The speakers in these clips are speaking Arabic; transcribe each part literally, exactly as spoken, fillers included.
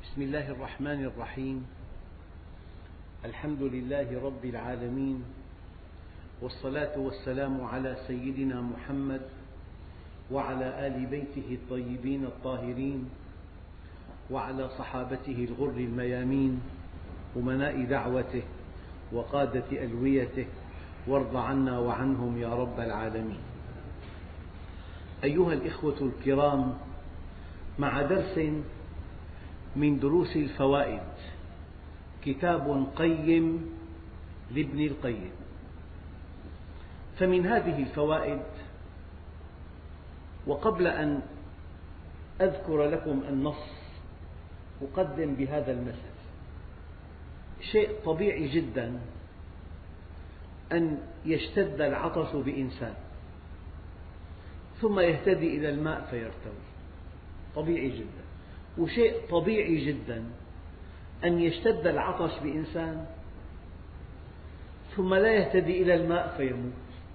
بسم الله الرحمن الرحيم. الحمد لله رب العالمين، والصلاة والسلام على سيدنا محمد وعلى آل بيته الطيبين الطاهرين وعلى صحابته الغر الميامين أمناء دعوته وقادة ألويته، وارض عنا وعنهم يا رب العالمين. أيها الإخوة الكرام، مع درس من دروس الفوائد، كتاب قيم لابن القيم. فمن هذه الفوائد، وقبل أن أذكر لكم النص أقدم بهذا المثل: شيء طبيعي جدا أن يشتد العطش بإنسان ثم يهتدي إلى الماء فيرتوي، طبيعي جدا. وشيء طبيعي جدا أن يشتد العطش بإنسان ثم لا يهتدي إلى الماء فيموت.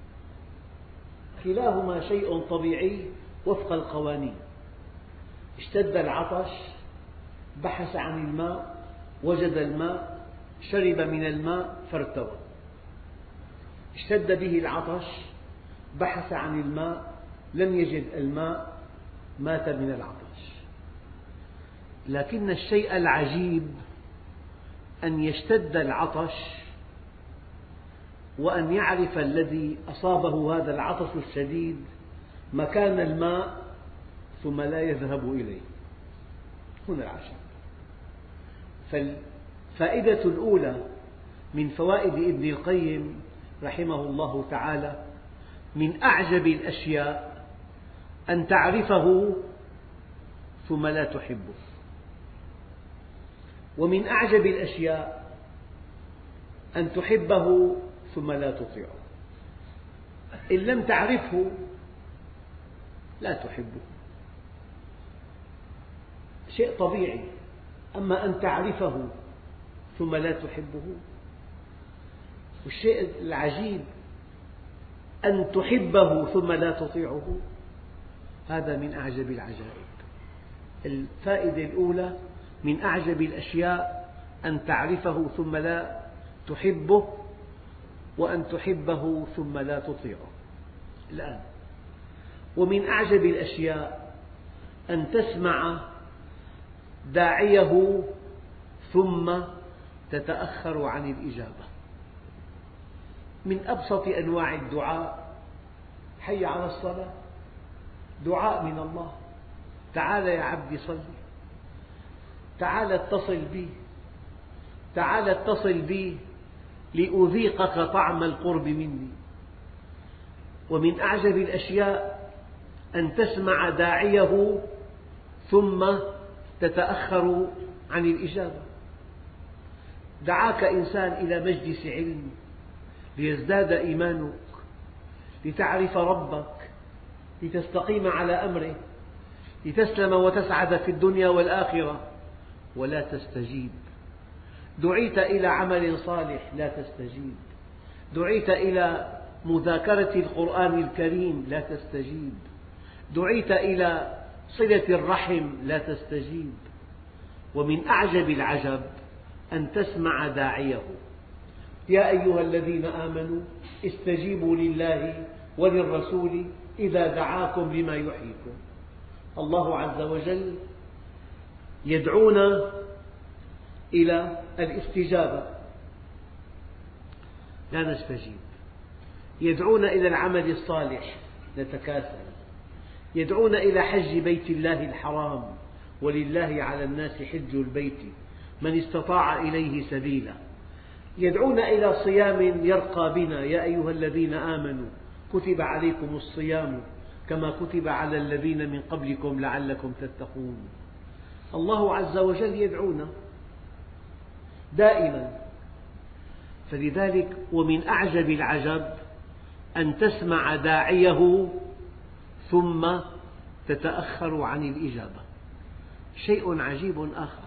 كلاهما شيء طبيعي وفق القوانين. اشتد العطش، بحث عن الماء، وجد الماء، شرب من الماء فارتوى. اشتد به العطش، بحث عن الماء، لم يجد الماء، مات من العطش. لكن الشيء العجيب أن يشتد العطش وأن يعرف الذي أصابه هذا العطش الشديد مكان الماء ثم لا يذهب إليه. هنا العجب. فالفائدة الأولى من فوائد ابن القيم رحمه الله تعالى: من أعجب الأشياء أن تعرفه ثم لا تحبه، ومن أعجب الأشياء أن تحبه ثم لا تطيعه. إن لم تعرفه لا تحبه، شيء طبيعي. أما أن تعرفه ثم لا تحبه، والشيء العجيب أن تحبه ثم لا تطيعه، هذا من أعجب العجائب. الفائدة الأولى: من أعجب الأشياء أن تعرفه ثم لا تحبه، وأن تحبه ثم لا تطيعه. الآن: ومن أعجب الأشياء أن تسمع داعيه ثم تتأخر عن الإجابة. من أبسط أنواع الدعاء: حي على الصلاة، دعاء من الله: تعال يا عبدي صل، تعال اتصل بي، تعال اتصل بي لأذيقك طعم القرب مني. ومن أعجب الأشياء أن تسمع داعيه ثم تتأخر عن الإجابة. دعاك إنسان إلى مجلس علم ليزداد إيمانك، لتعرف ربك، لتستقيم على أمره، لتسلم وتسعد في الدنيا والآخرة، ولا تستجيب. دعيت إلى عمل صالح، لا تستجيب. دعيت إلى مذاكرة القرآن الكريم، لا تستجيب. دعيت إلى صلة الرحم، لا تستجيب. ومن أعجب العجب أن تسمع داعيه: يا أيها الذين آمنوا استجيبوا لله وللرسول إذا دعاكم لما يحييكم. الله عز وجل يدعونا إلى الاستجابة، لا نستجيب. يدعونا إلى العمل الصالح، نتكاسل. يدعونا إلى حج بيت الله الحرام: ولله على الناس حج البيت من استطاع إليه سبيلا. يدعونا إلى صيام يرقى بنا: يا أيها الذين آمنوا كتب عليكم الصيام كما كتب على الذين من قبلكم لعلكم تتقون. الله عز وجل يدعونا دائما. فلذلك ومن أعجب العجب أن تسمع داعيه ثم تتأخر عن الإجابة. شيء عجيب آخر.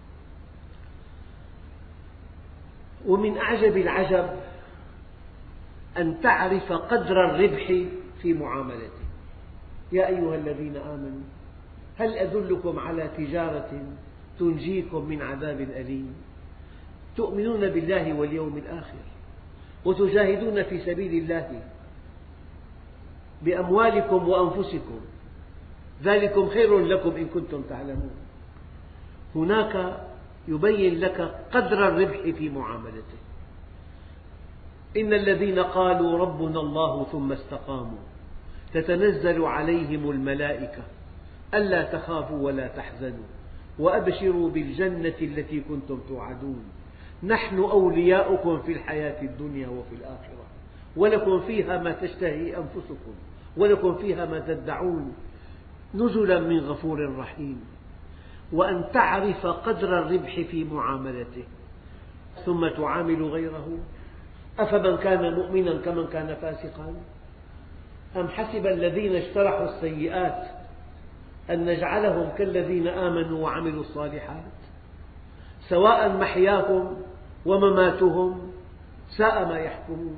ومن أعجب العجب أن تعرف قدر الربح في معاملته. يا أيها الذين آمنوا هل أدلكم على تجارة تنجيكم من عذاب أليم. تؤمنون بالله واليوم الآخر وتجاهدون في سبيل الله بأموالكم وأنفسكم، ذلكم خير لكم إن كنتم تعلمون. هناك يبين لك قدر الربح في معاملته. إن الذين قالوا ربنا الله ثم استقاموا تتنزل عليهم الملائكة ألا تخافوا ولا تحزنوا وأبشروا بالجنة التي كنتم توعدون نحن أولياؤكم في الحياة الدنيا وفي الآخرة ولكم فيها ما تشتهي أنفسكم ولكم فيها ما تدعون نزلا من غفور رحيم. وأن تعرف قدر الربح في معاملته ثم تعامل غيره. أفمن كان مؤمنا كمن كان فاسقا أم حسب الذين اجترحوا السيئات أن نجعلهم كالذين آمنوا وعملوا الصالحات سواء محياهم ومماتهم ساء ما يحكمون.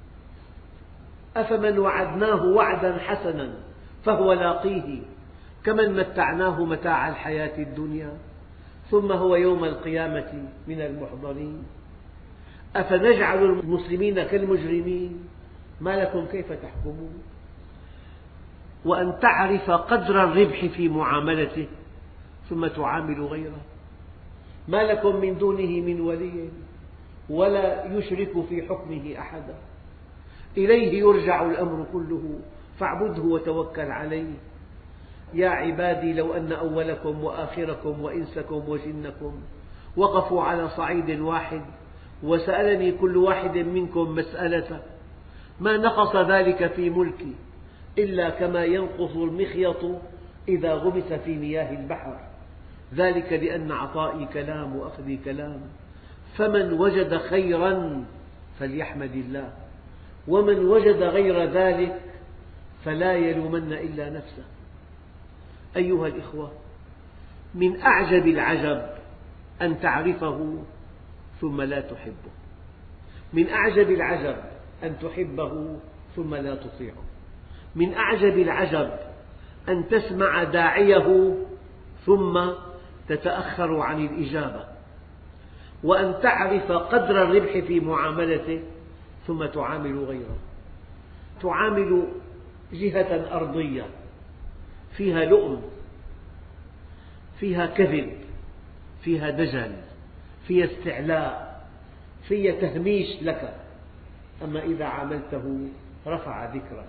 أفمن وعدناه وعدا حسنا فهو لاقيه كمن متعناه متاع الحياة الدنيا ثم هو يوم القيامة من المحضرين. أفنجعل المسلمين كالمجرمين ما لكم كيف تحكمون. وأن تعرف قدر الربح في معاملته ثم تعامل غيره. ما لكم من دونه من ولي ولا يشرك في حكمه أحدا. إليه يرجع الأمر كله فاعبده وتوكل عليه. يا عبادي لو أن أولكم وآخركم وإنسكم وجنكم وقفوا على صعيد واحد وسألني كل واحد منكم مسألة ما نقص ذلك في ملكي إلا كما ينقص المخيط إذا غمس في مياه البحر ذلك لأن عطائي كلام وأخذي كلام. فمن وجد خيرا فليحمد الله ومن وجد غير ذلك فلا يلومن إلا نفسه. أيها الإخوة، من أعجب العجب أن تعرفه ثم لا تحبه. من أعجب العجب أن تحبه ثم لا تطيعه. من أعجب العجب أن تسمع داعيه ثم تتأخر عن الإجابة. وأن تعرف قدر الربح في معاملته ثم تعامل غيره. تعامل جهة أرضية فيها لؤم، فيها كذب، فيها دجل، فيها استعلاء، فيها تهميش لك. أما إذا عاملته رفع ذكرك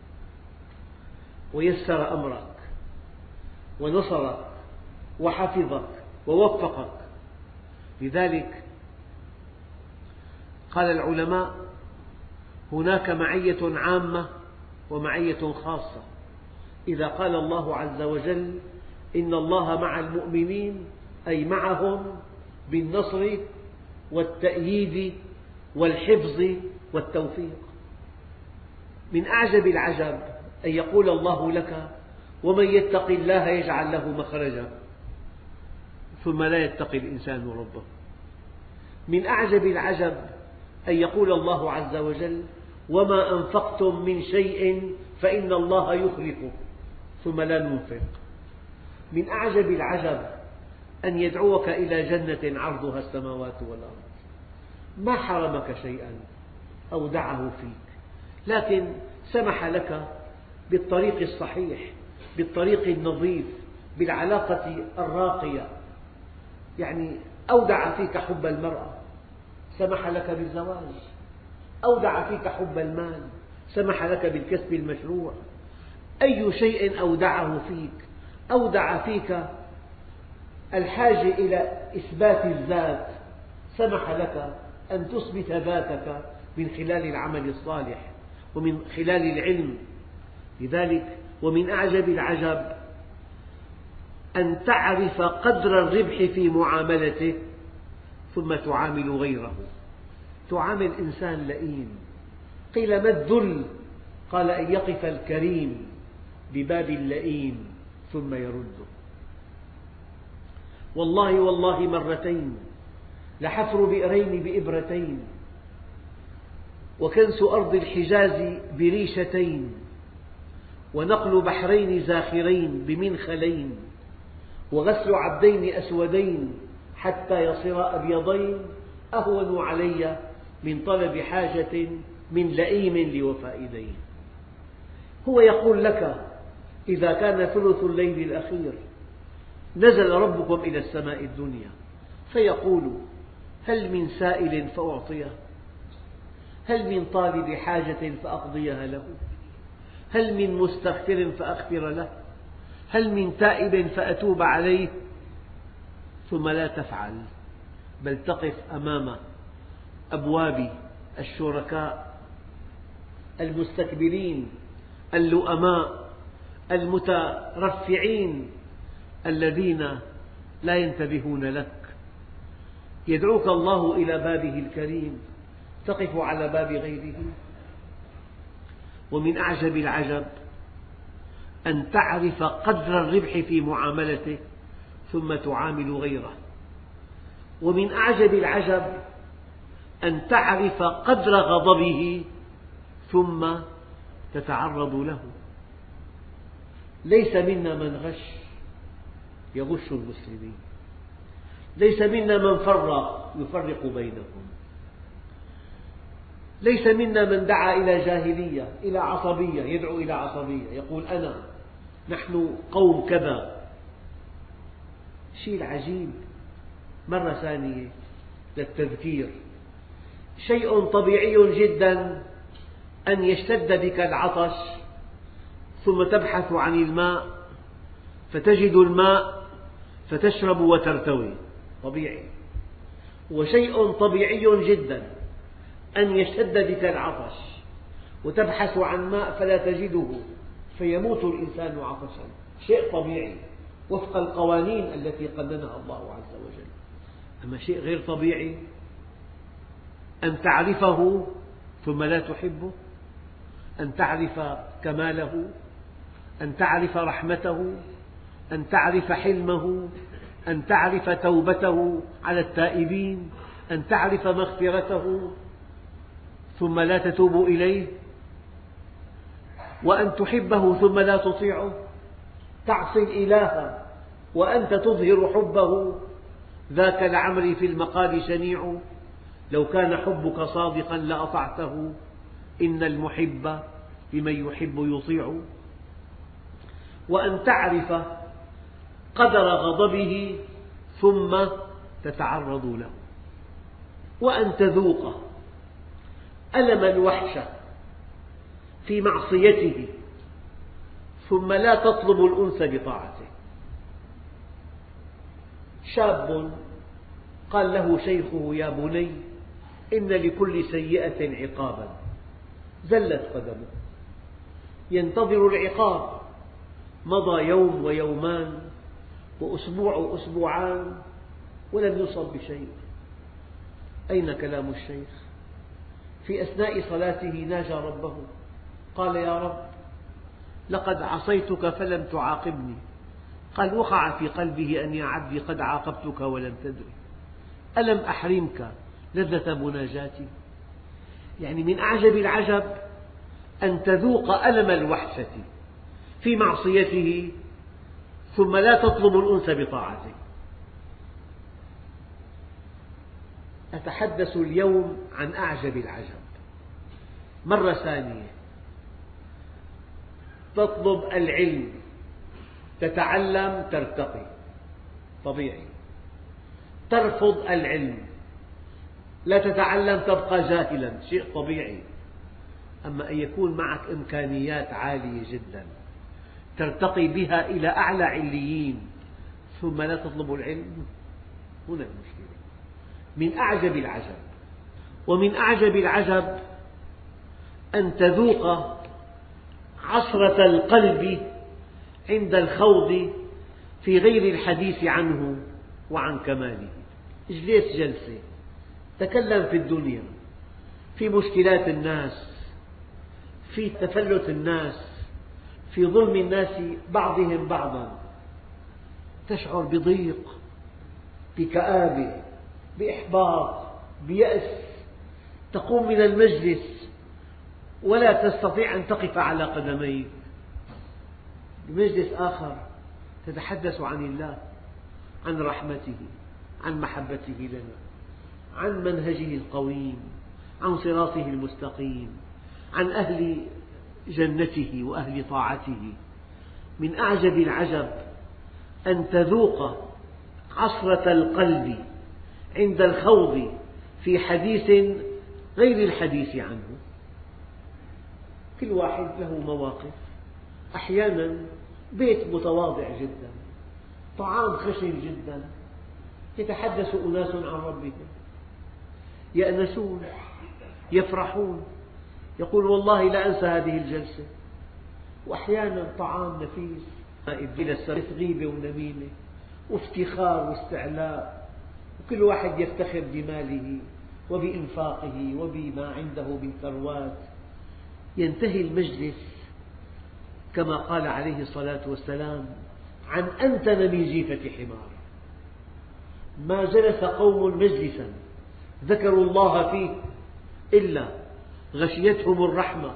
ويسر أمرك ونصرك وحفظك ووفقك. لذلك قال العلماء هناك معية عامة ومعية خاصة. إذا قال الله عز وجل إن الله مع المؤمنين أي معهم بالنصر والتأييد والحفظ والتوفيق. من أعجب العجب أن يقول الله لك ومن يتق الله يجعل له مخرجا ثم لا يتقي الإنسان ربه. من أعجب العجب أن يقول الله عز وجل وما أنفقتم من شيء فإن الله يخلفه ثم لا ننفق. من أعجب العجب أن يدعوك إلى جنة عرضها السماوات والأرض. ما حرمك شيئا أو دعه فيك، لكن سمح لك بالطريق الصحيح، بالطريق النظيف، بالعلاقة الراقية. يعني أودع فيك حب المرأة سمح لك بالزواج، أودع فيك حب المال سمح لك بالكسب المشروع. أي شيء أودعه فيك، أودع فيك الحاجة إلى إثبات الذات سمح لك أن تثبت ذاتك من خلال العمل الصالح ومن خلال العلم. لذلك ومن أعجب العجب أن تعرف قدر الربح في معاملته ثم تعامل غيره. تعامل إنسان لئيم. قيل ما الذل؟ قال أن يقف الكريم بباب اللئيم ثم يرده. والله والله مرتين لحفر بئرين بإبرتين وكنس أرض الحجاز بريشتين ونقل بحرين زاخرين بمنخلين وغسل عبدين أسودين حتى يصيرا أبيضين أهون علي من طلب حاجة من لئيم لوفاء دين. هو يقول لك إذا كان ثلث الليل الأخير نزل ربكم إلى السماء الدنيا فيقول هل من سائل فأعطيه، هل من طالب حاجة فأقضيها له، هل من مستغفر فأغفر له، هل من تائب فأتوب عليه، ثم لا تفعل، بل تقف أمام أبواب الشركاء المستكبرين اللؤماء المترفعين الذين لا ينتبهون لك. يدعوك الله إلى بابه الكريم، تقف على باب غيره. ومن أعجب العجب أن تعرف قدر الربح في معاملته ثم تعامل غيره. ومن أعجب العجب أن تعرف قدر غضبه ثم تتعرض له. ليس منا من غش يغش المسلمين، ليس منا من فرق يفرق بينهم، ليس منا من دعا إلى جاهلية، إلى عصبية، يدعو إلى عصبية، يقول أنا نحن قوم كذا. شيء عجيب. مرة ثانية للتذكير، شيء طبيعي جدا أن يشتد بك العطش ثم تبحث عن الماء فتجد الماء فتشرب وترتوي، طبيعي. وشيء طبيعي جدا أن يشتد بك العطش وتبحث عن ماء فلا تجده فيموت الإنسان عطشا، شيء طبيعي وفق القوانين التي قننها الله عز وجل. أما شيء غير طبيعي أن تعرفه ثم لا تحبه، أن تعرف كماله، أن تعرف رحمته، أن تعرف حلمه، أن تعرف توبته على التائبين، أن تعرف مغفرته ثم لا تتوب إليه، وأن تحبه ثم لا تطيعه، تعصي الإله وأنت تظهر حبه. ذاك العمر في المقال شنيع، لو كان حبك صادقا لأطعته، إن المحب لمن يحب يطيع. وأن تعرف قدر غضبه ثم تتعرض له، وأن تذوق ألم الوحشة في معصيته ثم لا تطلب الأنس بطاعته. شاب قال له شيخه يا بني إن لكل سيئة عقابا، زلت قدمه ينتظر العقاب، مضى يوم ويومان وأسبوع وأسبوعان ولم يصب بشيء. أين كلام الشيخ؟ في أثناء صلاته ناجى ربه قال يا رب لقد عصيتك فلم تعاقبني. قال وقع في قلبه أن يا عبدي قد عاقبتك ولم تدري، ألم أحرمك لذة مناجاتي؟ يعني من أعجب العجب أن تذوق ألم الوحشة في معصيته ثم لا تطلب الأنس بطاعته. أتحدث اليوم عن أعجب العجب. مرة ثانية تطلب العلم، تتعلم ترتقي، طبيعي. ترفض العلم، لا تتعلم تبقى جاهلا، شيء طبيعي. أما أن يكون معك إمكانيات عالية جدا ترتقي بها إلى أعلى عليين ثم لا تطلب العلم، هنا المشكلة. من أعجب العجب. ومن أعجب العجب أن تذوق عصرة القلب عند الخوض في غير الحديث عنه وعن كماله. اجلس جلسة تكلم في الدنيا، في مشكلات الناس، في تفلت الناس، في ظلم الناس بعضهم بعضا، تشعر بضيق، بكآبة، بإحباط، بيأس، تقوم من المجلس ولا تستطيع أن تقف على قدميك. بمجلس آخر تتحدث عن الله، عن رحمته، عن محبته لنا، عن منهجه القويم، عن صراطه المستقيم، عن أهل جنته وأهل طاعته. من أعجب العجب أن تذوق عصرة القلب عند الخوض في حديث غير الحديث عنه. كل واحد له مواقف. أحيانا بيت متواضع جدا، طعام خشن جدا، يتحدث أناس عن ربهم، يأنسون، يفرحون، يقول والله لا أنسى هذه الجلسة. وأحيانا طعام نفيس إلى السرف، غيبة ونميمة وافتخار واستعلاء، وكل واحد يفتخر بماله وبإنفاقه وبما عنده من ثروات. ينتهي المجلس كما قال عليه الصلاة والسلام عن أنتن من جيفة حمار. ما جلس قوم مجلسا ذكروا الله فيه إلا غشيتهم الرحمة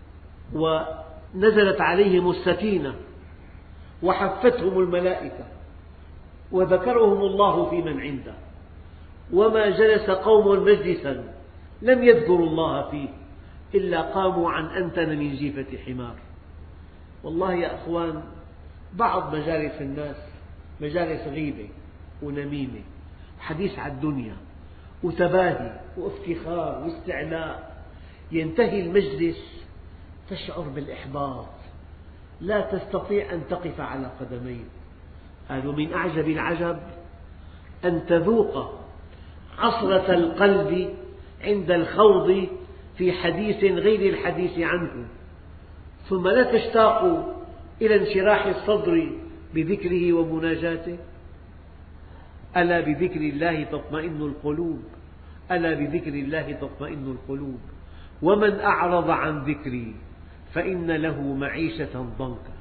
ونزلت عليهم السكينة وحفتهم الملائكة وذكرهم الله في من عنده. وما جلس قوم مجلسا لم يذكروا الله فيه إلا قاموا عن أنتن من جيفة حمار. والله يا أخوان، بعض مجالس الناس مجالس غيبة ونميمة وحديث عن الدنيا وتباهي وافتخار واستعلاء. ينتهي المجلس تشعر بالإحباط، لا تستطيع أن تقف على قدميك. قالوا من أعجب العجب أن تذوق عصرة القلب عند الخوض في حديث غير الحديث عنه، ثم لا تشتاق إلى انشراح الصدر بذكره ومناجاته. ألا بذكر الله تطمئن القلوب، ألا بذكر الله تطمئن القلوب، ومن أعرض عن ذكري فإن له معيشة ضنكا.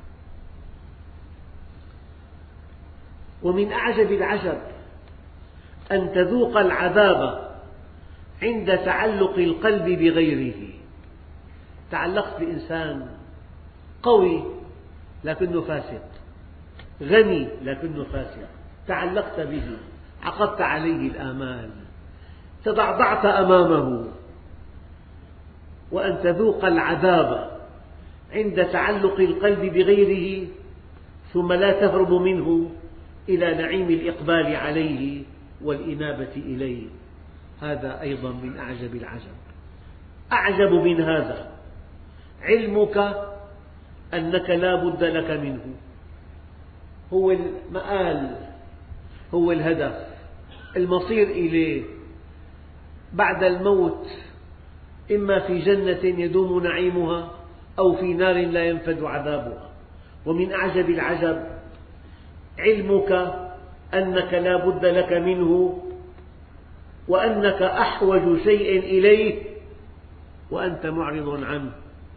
ومن أعجب العجب أن تذوق العذاب عند تعلق القلب بغيره. تعلقت بإنسان قوي لكنه فاسق، غني لكنه فاسق، تعلقت به، عقدت عليه الآمال، تضعضعت أمامه. وأن تذوق العذاب عند تعلق القلب بغيره ثم لا تهرب منه إلى نعيم الإقبال عليه والإنابة إليه، هذا أيضا من أعجب العجب. أعجب من هذا علمك أنك لا بد لك منه، هو المآل، هو الهدف، المصير إليه بعد الموت، إما في جنة يدوم نعيمها أو في نار لا ينفد عذابها. ومن أعجب العجب علمك أنك لا بد لك منه وأنك أحوج شيء إليه وأنت معرض عنه.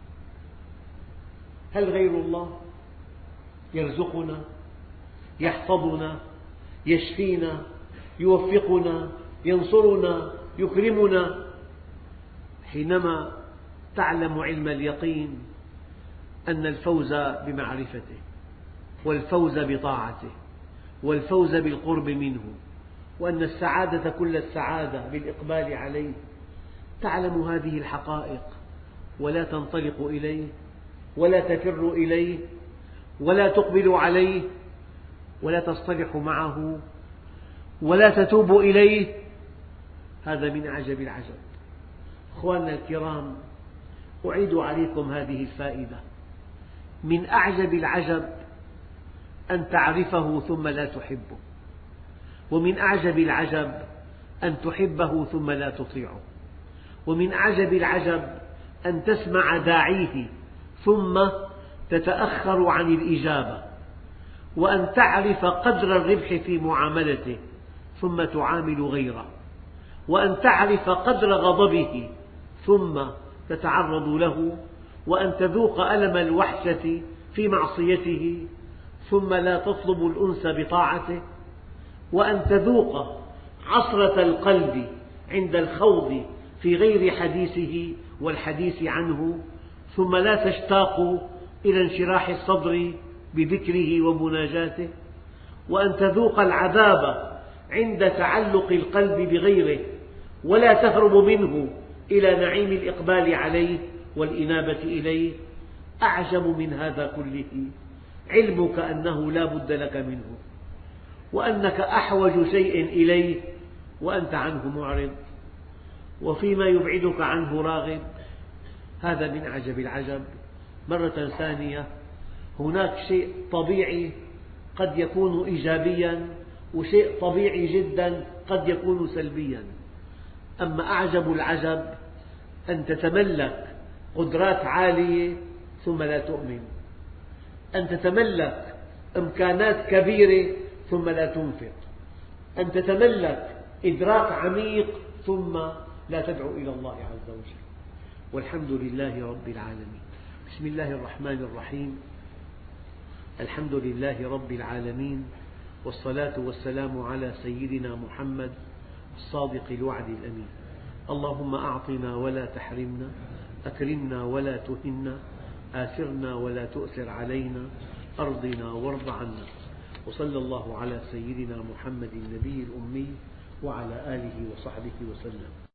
هل غير الله يرزقنا، يحفظنا، يشفينا، يوفقنا، ينصرنا، يكرمنا؟ حينما تعلم علم اليقين أن الفوز بمعرفته والفوز بطاعته والفوز بالقرب منه، وأن السعادة كل السعادة بالإقبال عليه، تعلم هذه الحقائق ولا تنطلق إليه ولا تفر إليه ولا تقبل عليه ولا تصطلح معه ولا تتوب إليه، هذا من أعجب العجب. أخواننا الكرام، أعيد عليكم هذه الفائدة. من أعجب العجب أن تعرفه ثم لا تحبه، ومن أعجب العجب أن تحبه ثم لا تطيعه، ومن أعجب العجب أن تسمع داعيه ثم تتأخر عن الإجابة، وأن تعرف قدر الربح في معاملته ثم تعامل غيره، وأن تعرف قدر غضبه ثم تتعرض له، وأن تذوق ألم الوحشة في معصيته ثم لا تطلب الأنس بطاعته، وأن تذوق عصرة القلب عند الخوض في غير حديثه والحديث عنه ثم لا تشتاق إلى انشراح الصدر بذكره ومناجاته، وأن تذوق العذاب عند تعلق القلب بغيره ولا تهرب منه إلى نعيم الإقبال عليه والإنابة إليه. أعجب من هذا كله علمك أنه لا بد لك منه، وأنك أحوج شيء إليه وأنت عنه معرض، وفيما يبعدك عنه راغب. هذا من أعجب العجب. مرة ثانية، هناك شيء طبيعي قد يكون إيجابيا، وشيء طبيعي جدا قد يكون سلبيا. أما أعجب العجب أن تتملك قدرات عالية ثم لا تؤمن، أن تتملك إمكانات كبيرة ثم لا تنفق، أن تتملك إدراك عميق ثم لا تدعو إلى الله عز وجل. والحمد لله رب العالمين. بسم الله الرحمن الرحيم. الحمد لله رب العالمين، والصلاة والسلام على سيدنا محمد الصادق الوعد الأمين. اللهم أعطنا ولا تحرمنا، أكرمنا ولا تهنا، آثرنا ولا تؤثر علينا، أرضنا وارض عنا. وصلى الله على سيدنا محمد النبي الأمي وعلى آله وصحبه وسلم.